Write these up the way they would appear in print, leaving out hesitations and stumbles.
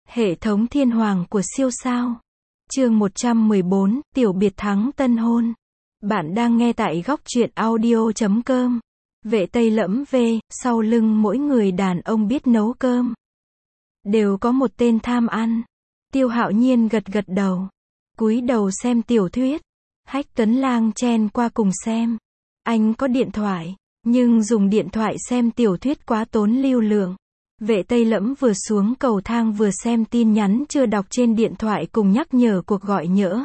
Hệ thống thiên hoàng của siêu sao. Chương 114, tiểu biệt thắng tân hôn. Bạn đang nghe tại góc truyện audio.com. Vệ Tây Lẫm V, sau lưng mỗi người đàn ông biết nấu cơm đều có một tên tham ăn. Tiêu Hạo Nhiên gật gật đầu, cúi đầu xem tiểu thuyết. Hách Tuấn Lang chen qua cùng xem. Anh có điện thoại, nhưng dùng điện thoại xem tiểu thuyết quá tốn lưu lượng. Vệ Tây Lẫm vừa xuống cầu thang vừa xem tin nhắn chưa đọc trên điện thoại cùng nhắc nhở cuộc gọi nhỡ.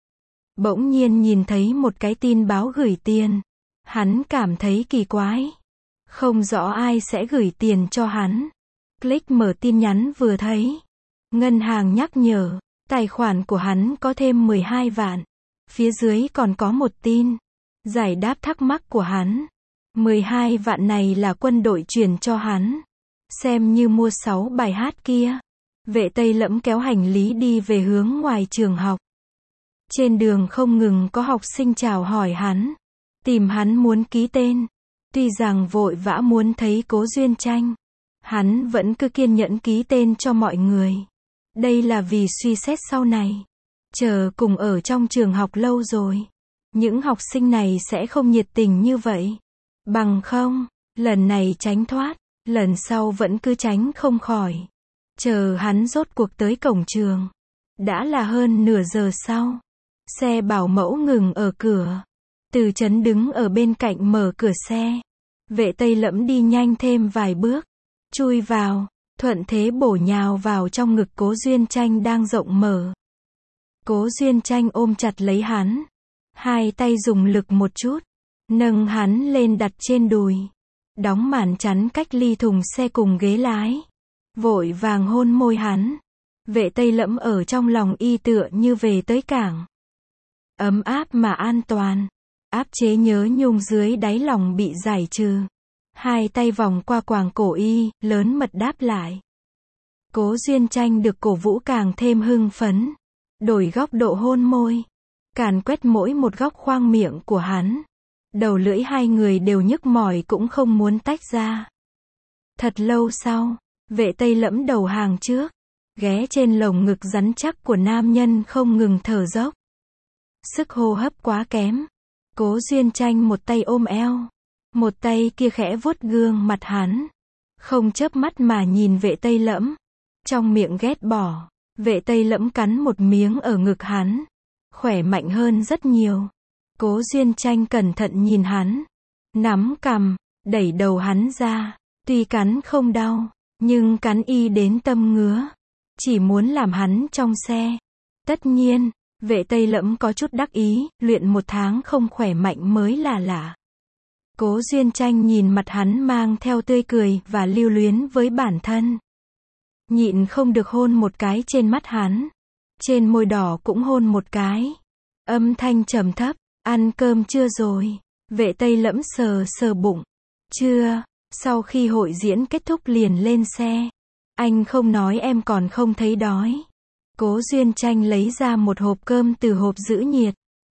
Bỗng nhiên nhìn thấy một cái tin báo gửi tiền. Hắn cảm thấy kỳ quái. Không rõ ai sẽ gửi tiền cho hắn. Click mở tin nhắn vừa thấy. Ngân hàng nhắc nhở, tài khoản của hắn có thêm 12 vạn. Phía dưới còn có một tin. Giải đáp thắc mắc của hắn. 12 vạn này là quân đội chuyển cho hắn. Xem như mua 6 bài hát kia. Vệ Tây Lẫm kéo hành lý đi về hướng ngoài trường học. Trên đường không ngừng có học sinh chào hỏi hắn. Tìm hắn muốn ký tên. Tuy rằng vội vã muốn thấy Cố Duyên Tranh, hắn vẫn cứ kiên nhẫn ký tên cho mọi người. Đây là vì suy xét sau này. Chờ cùng ở trong trường học lâu rồi, những học sinh này sẽ không nhiệt tình như vậy. Bằng không, lần này tránh thoát, lần sau vẫn cứ tránh không khỏi. Chờ hắn rốt cuộc tới cổng trường. Đã là hơn nửa giờ sau. Xe bảo mẫu ngừng ở cửa. Từ Chấn đứng ở bên cạnh mở cửa xe. Vệ Tây Lẫm đi nhanh thêm vài bước. Chui vào, thuận thế bổ nhào vào trong ngực Cố Duyên Tranh đang rộng mở. Cố Duyên Tranh ôm chặt lấy hắn. Hai tay dùng lực một chút. Nâng hắn lên đặt trên đùi. Đóng màn chắn cách ly thùng xe cùng ghế lái. Vội vàng hôn môi hắn. Vệ Tây Lẫm ở trong lòng y tựa như về tới cảng. Ấm áp mà an toàn. Áp chế nhớ nhung dưới đáy lòng bị giải trừ. Hai tay vòng qua quàng cổ y, lớn mật đáp lại. Cố Duyên Tranh được cổ vũ càng thêm hưng phấn. Đổi góc độ hôn môi. Càn quét mỗi một góc khoang miệng của hắn. Đầu lưỡi hai người đều nhức mỏi cũng không muốn tách ra. Thật lâu sau, Vệ Tây Lẫm đầu hàng trước. Ghé trên lồng ngực rắn chắc của nam nhân không ngừng thở dốc. Sức hô hấp quá kém. Cố Duyên Tranh một tay ôm eo. Một tay kia khẽ vuốt gương mặt hắn. Không chớp mắt mà nhìn Vệ Tây Lẫm. Trong miệng ghét bỏ. Vệ Tây Lẫm cắn một miếng ở ngực hắn. Khỏe mạnh hơn rất nhiều. Cố Duyên Tranh cẩn thận nhìn hắn. Nắm cằm, đẩy đầu hắn ra. Tuy cắn không đau, nhưng cắn y đến tâm ngứa. Chỉ muốn làm hắn trong xe. Tất nhiên, Vệ Tây Lẫm có chút đắc ý, luyện 1 tháng không khỏe mạnh mới là lạ. Cố Duyên Tranh nhìn mặt hắn mang theo tươi cười và lưu luyến với bản thân. Nhịn không được hôn một cái trên mắt hắn. Trên môi đỏ cũng hôn một cái. Âm thanh trầm thấp, ăn cơm chưa rồi? Vệ Tây Lẫm sờ sờ bụng. Chưa, sau khi hội diễn kết thúc liền lên xe. Anh không nói em còn không thấy đói. Cố Duyên Tranh lấy ra một hộp cơm từ hộp giữ nhiệt.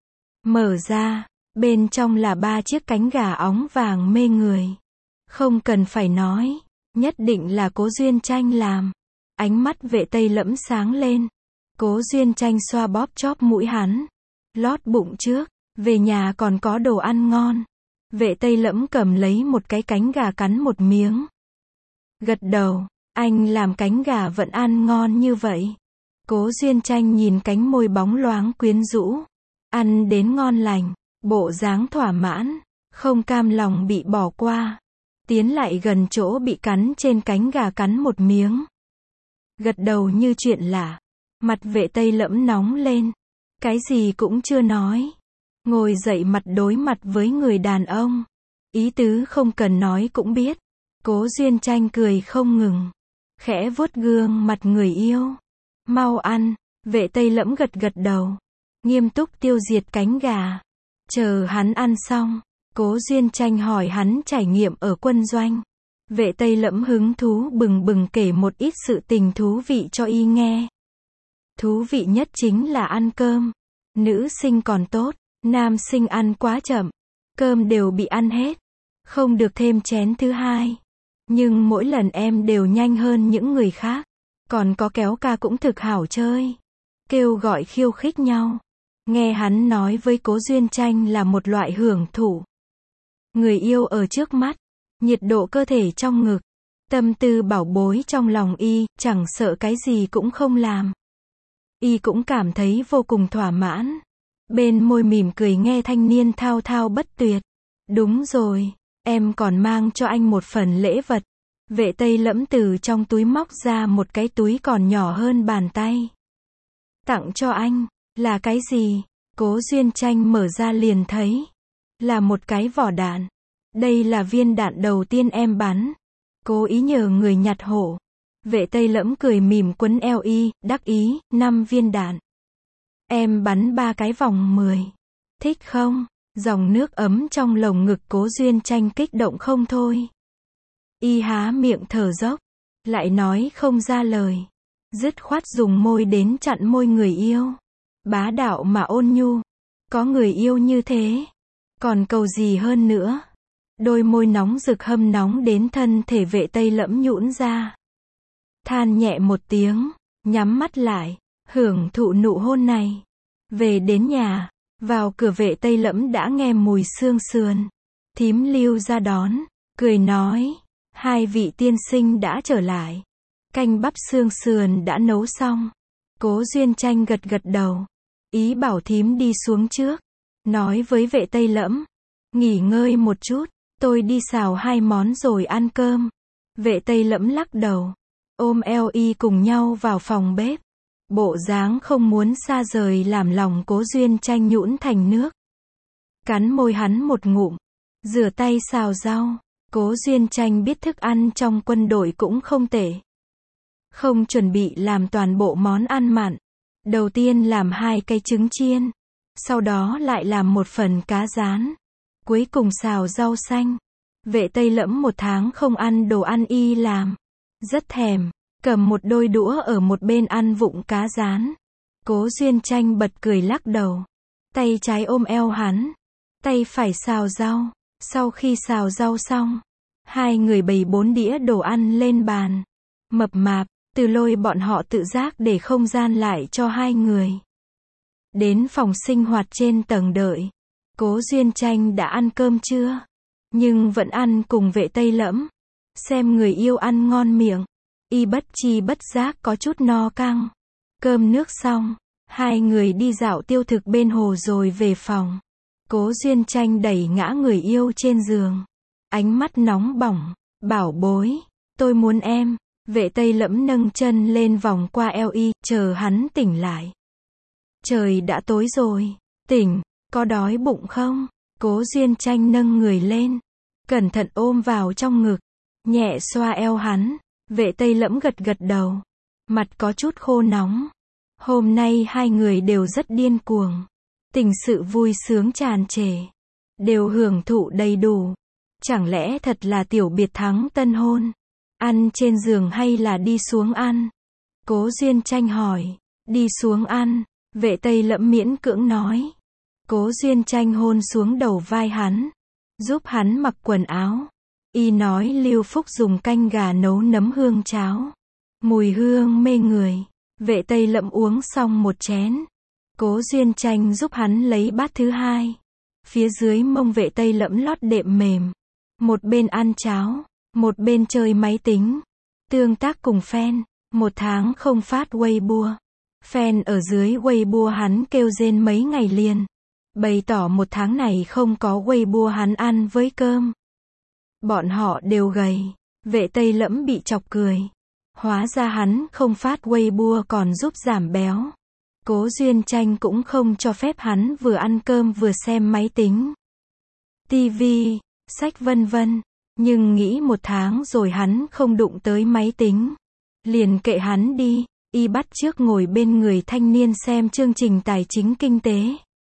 Mở ra, bên trong là 3 chiếc cánh gà óng vàng mê người. Không cần phải nói, nhất định là Cố Duyên Tranh làm. Ánh mắt Vệ Tây Lẫm sáng lên. Cố Duyên Tranh xoa bóp chóp mũi hắn. Lót bụng trước, về nhà còn có đồ ăn ngon. Vệ Tây Lẫm cầm lấy một cái cánh gà cắn một miếng. Gật đầu, anh làm cánh gà vẫn ăn ngon như vậy. Cố Duyên Tranh nhìn cánh môi bóng loáng quyến rũ. Ăn đến ngon lành, bộ dáng thỏa mãn, không cam lòng bị bỏ qua. Tiến lại gần chỗ bị cắn trên cánh gà cắn một miếng. Gật đầu như chuyện lạ. Mặt Vệ Tây Lẫm nóng lên. Cái gì cũng chưa nói. Ngồi dậy mặt đối mặt với người đàn ông. Ý tứ không cần nói cũng biết. Cố Duyên Tranh cười không ngừng. Khẽ vuốt gương mặt người yêu. Mau ăn. Vệ Tây Lẫm gật gật đầu. Nghiêm túc tiêu diệt cánh gà. Chờ hắn ăn xong, Cố Duyên Tranh hỏi hắn trải nghiệm ở quân doanh. Vệ Tây Lẫm hứng thú bừng bừng kể một ít sự tình thú vị cho y nghe. Thú vị nhất chính là ăn cơm. Nữ sinh còn tốt, nam sinh ăn quá chậm. Cơm đều bị ăn hết. Không được thêm chén thứ hai. Nhưng mỗi lần em đều nhanh hơn những người khác. Còn có kéo ca cũng thực hảo chơi. Kêu gọi khiêu khích nhau. Nghe hắn nói với Cố Duyên Tranh là một loại hưởng thụ. Người yêu ở trước mắt, nhiệt độ cơ thể trong ngực, tâm tư bảo bối trong lòng y, chẳng sợ cái gì cũng không làm. Y cũng cảm thấy vô cùng thỏa mãn. Bên môi mỉm cười nghe thanh niên thao thao bất tuyệt. Đúng rồi, em còn mang cho anh một phần lễ vật. Vệ Tây Lẫm từ trong túi móc ra một cái túi còn nhỏ hơn bàn tay. Tặng cho anh, là cái gì? Cố Duyên Tranh mở ra liền thấy. Là một cái vỏ đạn. Đây là viên đạn đầu tiên em bắn. Cố ý nhờ người nhặt hộ. Vệ Tây Lẫm cười mỉm quấn eo y, đắc ý, 5 viên đạn. Em bắn 3 cái vòng 10. Thích không? Dòng nước ấm trong lồng ngực Cố Duyên Tranh kích động không thôi. Y há miệng thở dốc, lại nói không ra lời. Dứt khoát dùng môi đến chặn môi người yêu. Bá đạo mà ôn nhu. Có người yêu như thế, còn cầu gì hơn nữa. Đôi môi nóng rực hâm nóng đến thân thể Vệ Tây Lẫm nhũn ra. Than nhẹ một tiếng, nhắm mắt lại, hưởng thụ nụ hôn này. Về đến nhà, vào cửa Vệ Tây Lẫm đã nghe mùi xương sườn. Thím Lưu ra đón, cười nói, 2 vị tiên sinh đã trở lại. Canh bắp xương sườn đã nấu xong. Cố Duyên Tranh gật gật đầu, ý bảo thím đi xuống trước. Nói với Vệ Tây Lẫm, nghỉ ngơi một chút, tôi đi xào 2 món rồi ăn cơm. Vệ Tây Lẫm lắc đầu, ôm eo y cùng nhau vào phòng bếp. Bộ dáng không muốn xa rời làm lòng Cố Duyên Tranh nhũn thành nước. Cắn môi hắn một ngụm, rửa tay xào rau. Cố Duyên Tranh biết thức ăn trong quân đội cũng không tệ. Không chuẩn bị làm toàn bộ món ăn mặn. Đầu tiên làm 2 cây trứng chiên. Sau đó lại làm một phần cá rán. Cuối cùng xào rau xanh. Vệ Tây Lẫm 1 tháng không ăn đồ ăn y làm. Rất thèm. Cầm một đôi đũa ở một bên ăn vụng cá rán. Cố Duyên Tranh bật cười lắc đầu. Tay trái ôm eo hắn. Tay phải xào rau. Sau khi xào rau xong, 2 người bày 4 đĩa đồ ăn lên bàn. Mập mạp, Từ Lôi bọn họ tự giác để không gian lại cho 2 người. Đến phòng sinh hoạt trên tầng đợi. Cố Duyên Tranh đã ăn cơm chưa? Nhưng vẫn ăn cùng Vệ Tây Lẫm. Xem người yêu ăn ngon miệng. Y bất chi bất giác có chút no căng. Cơm nước xong, 2 người đi dạo tiêu thực bên hồ rồi về phòng. Cố Duyên Tranh đẩy ngã người yêu trên giường. Ánh mắt nóng bỏng, bảo bối, tôi muốn em. Vệ Tây Lẫm nâng chân lên vòng qua eo y, chờ hắn tỉnh lại. Trời đã tối rồi, tỉnh, có đói bụng không? Cố Duyên Tranh nâng người lên, cẩn thận ôm vào trong ngực, nhẹ xoa eo hắn. Vệ Tây Lẫm gật gật đầu, mặt có chút khô nóng. Hôm nay 2 người đều rất điên cuồng. Tình sự vui sướng tràn trề, đều hưởng thụ đầy đủ. Chẳng lẽ thật là tiểu biệt thắng tân hôn? Ăn trên giường hay là đi xuống ăn? Cố Duyên Tranh hỏi. Đi xuống ăn, Vệ Tây Lẫm miễn cưỡng nói. Cố Duyên Tranh hôn xuống đầu vai hắn, giúp hắn mặc quần áo. Y nói Lưu Phúc dùng canh gà nấu nấm hương cháo. Mùi hương mê người. Vệ Tây Lẫm uống xong 1 chén. Cố Duyên Tranh giúp hắn lấy bát thứ 2. Phía dưới mông Vệ Tây Lẫm lót đệm mềm. Một bên ăn cháo, một bên chơi máy tính. Tương tác cùng fan. 1 tháng không phát Weibo. Fan ở dưới Weibo hắn kêu rên mấy ngày liền. Bày tỏ 1 tháng này không có Weibo hắn ăn với cơm. Bọn họ đều gầy. Vệ Tây Lẫm bị chọc cười. Hóa ra hắn không phát Weibo còn giúp giảm béo. Cố Duyên Tranh cũng không cho phép hắn vừa ăn cơm vừa xem máy tính, tivi, sách vân vân. Nhưng nghĩ 1 tháng rồi hắn không đụng tới máy tính. Liền kệ hắn đi. Y bắt chước ngồi bên người thanh niên xem chương trình tài chính kinh tế.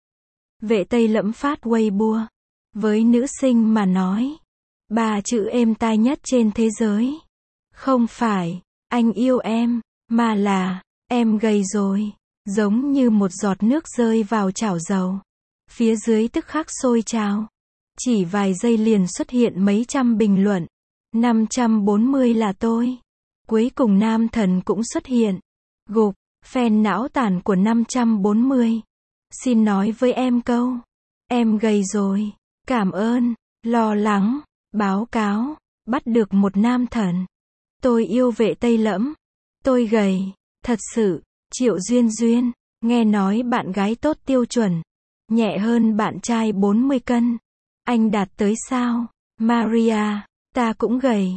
Vệ Tây Lẫm phát Weibo. Với nữ sinh mà nói, 3 chữ êm tai nhất trên thế giới. Không phải, anh yêu em, mà là, em gầy rồi. Giống như một giọt nước rơi vào chảo dầu. Phía dưới tức khắc sôi trào. Chỉ vài giây liền xuất hiện mấy trăm bình luận. 540 là tôi. Cuối cùng nam thần cũng xuất hiện. Gục, fan não tàn của 540. Xin nói với em câu. Em gầy rồi. Cảm ơn. Lo lắng. Báo cáo. Bắt được một nam thần. Tôi yêu Vệ Tây Lẫm. Tôi gầy. Thật sự. Triệu Duyên Duyên. Nghe nói bạn gái tốt tiêu chuẩn. Nhẹ hơn bạn trai 40 cân. Anh đạt tới sao? Maria. Ta cũng gầy.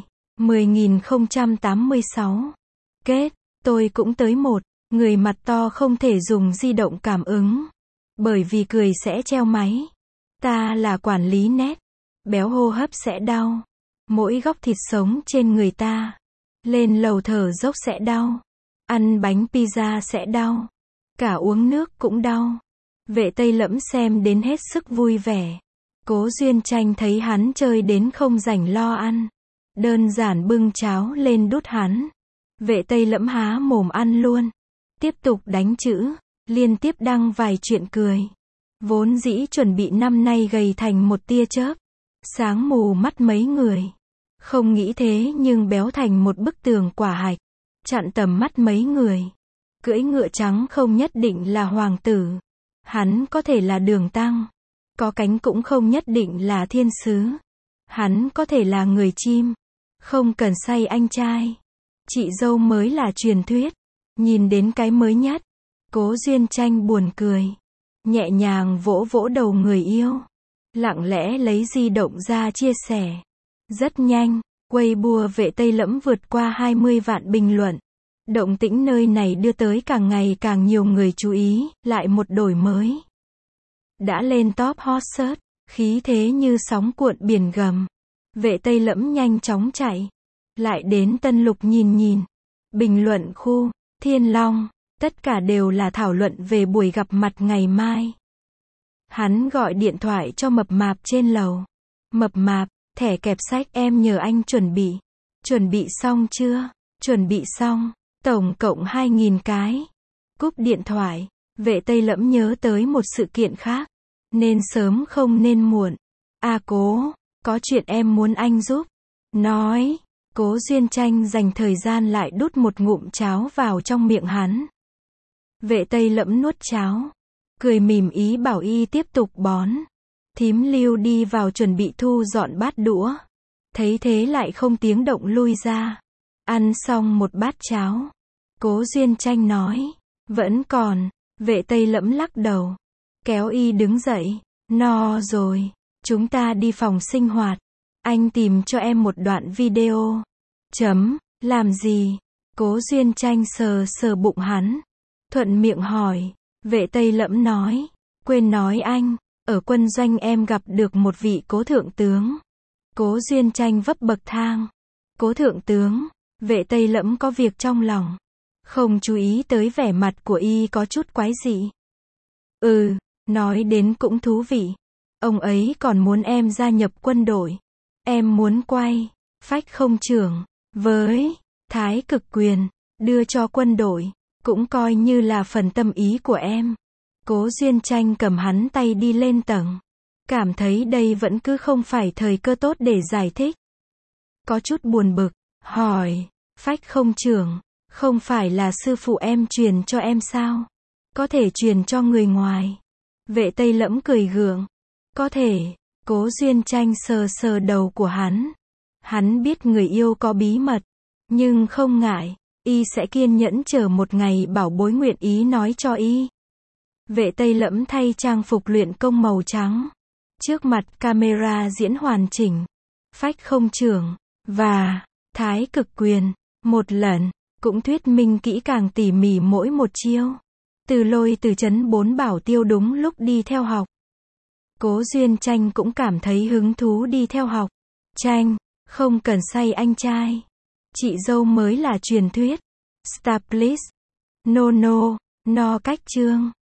10.086. Kết. Tôi cũng tới một. Người mặt to không thể dùng di động cảm ứng. Bởi vì cười sẽ treo máy. Ta là quản lý nét. Béo hô hấp sẽ đau. Mỗi góc thịt sống trên người ta. Lên lầu thở dốc sẽ đau. Ăn bánh pizza sẽ đau. Cả uống nước cũng đau. Vệ Tây Lẫm xem đến hết sức vui vẻ. Cố Duyên Tranh thấy hắn chơi đến không rảnh lo ăn. Đơn giản bưng cháo lên đút hắn. Vệ Tây Lẫm há mồm ăn luôn. Tiếp tục đánh chữ. Liên tiếp đăng vài chuyện cười. Vốn dĩ chuẩn bị năm nay gầy thành một tia chớp. Sáng mù mắt mấy người. Không nghĩ thế nhưng béo thành một bức tường quả hạch. Chặn tầm mắt mấy người. Cưỡi ngựa trắng không nhất định là hoàng tử. Hắn có thể là Đường Tăng. Có cánh cũng không nhất định là thiên sứ. Hắn có thể là người chim. Không cần say anh trai. Chị dâu mới là truyền thuyết. Nhìn đến cái mới nhất. Cố Duyên Tranh buồn cười. Nhẹ nhàng vỗ vỗ đầu người yêu. Lặng lẽ lấy di động ra chia sẻ. Rất nhanh, Weibo Vệ Tây Lẫm vượt qua 20 vạn bình luận. Động tĩnh nơi này đưa tới càng ngày càng nhiều người chú ý, lại một đổi mới. Đã lên top hot search, khí thế như sóng cuộn biển gầm. Vệ Tây Lẫm nhanh chóng chạy. Lại đến Tân Lục nhìn. Bình luận khu, Thiên Long, tất cả đều là thảo luận về buổi gặp mặt ngày mai. Hắn gọi điện thoại cho Mập Mạp trên lầu. Mập Mạp, thẻ kẹp sách em nhờ anh chuẩn bị. Chuẩn bị xong chưa? Chuẩn bị xong. Tổng cộng 2.000 cái. Cúp điện thoại. Vệ Tây Lẫm nhớ tới một sự kiện khác. Nên sớm không nên muộn. Cố, có chuyện em muốn anh giúp. Nói. Cố Duyên Tranh dành thời gian lại đút một ngụm cháo vào trong miệng hắn. Vệ Tây Lẫm nuốt cháo. Cười mỉm ý bảo y tiếp tục bón. Thím Lưu đi vào chuẩn bị thu dọn bát đũa. Thấy thế lại không tiếng động lui ra. Ăn xong một bát cháo. Cố Duyên Tranh nói. Vẫn còn. Vệ Tây Lẫm lắc đầu. Kéo y đứng dậy. No rồi. Chúng ta đi phòng sinh hoạt. Anh tìm cho em một đoạn video. Làm gì? Cố Duyên Tranh sờ bụng hắn. Thuận miệng hỏi. Vệ Tây Lẫm nói. Quên nói anh. Ở quân doanh em gặp được một vị cố thượng tướng. Cố Duyên Tranh vấp bậc thang. Cố thượng tướng. Vệ Tây Lẫm có việc trong lòng. Không chú ý tới vẻ mặt của y có chút quái dị. Nói đến cũng thú vị. Ông ấy còn muốn em gia nhập quân đội. Em muốn quay phách không trưởng với Thái Cực Quyền, đưa cho quân đội, cũng coi như là phần tâm ý của em. Cố Duyên Tranh cầm hắn tay đi lên tầng. Cảm thấy đây vẫn cứ không phải thời cơ tốt để giải thích. Có chút buồn bực, hỏi, phách không trưởng, không phải là sư phụ em truyền cho em sao? Có thể truyền cho người ngoài. Vệ Tây Lẫm cười gượng. Có thể. Cố Duyên Tranh sờ đầu của hắn. Hắn biết người yêu có bí mật. Nhưng không ngại. Y sẽ kiên nhẫn chờ một ngày bảo bối nguyện ý nói cho y. Vệ Tây Lẫm thay trang phục luyện công màu trắng. Trước mặt camera diễn hoàn chỉnh. Phách không trưởng. Và Thái Cực Quyền. Một lần. Cũng thuyết minh kỹ càng tỉ mỉ mỗi một chiêu. Từ Lôi từ trấn 4 bảo tiêu đúng lúc đi theo học. Cố Duyên Tranh cũng cảm thấy hứng thú đi theo học. Tranh, không cần say anh trai. Chị dâu mới là truyền thuyết. Stop please. No, cách chương.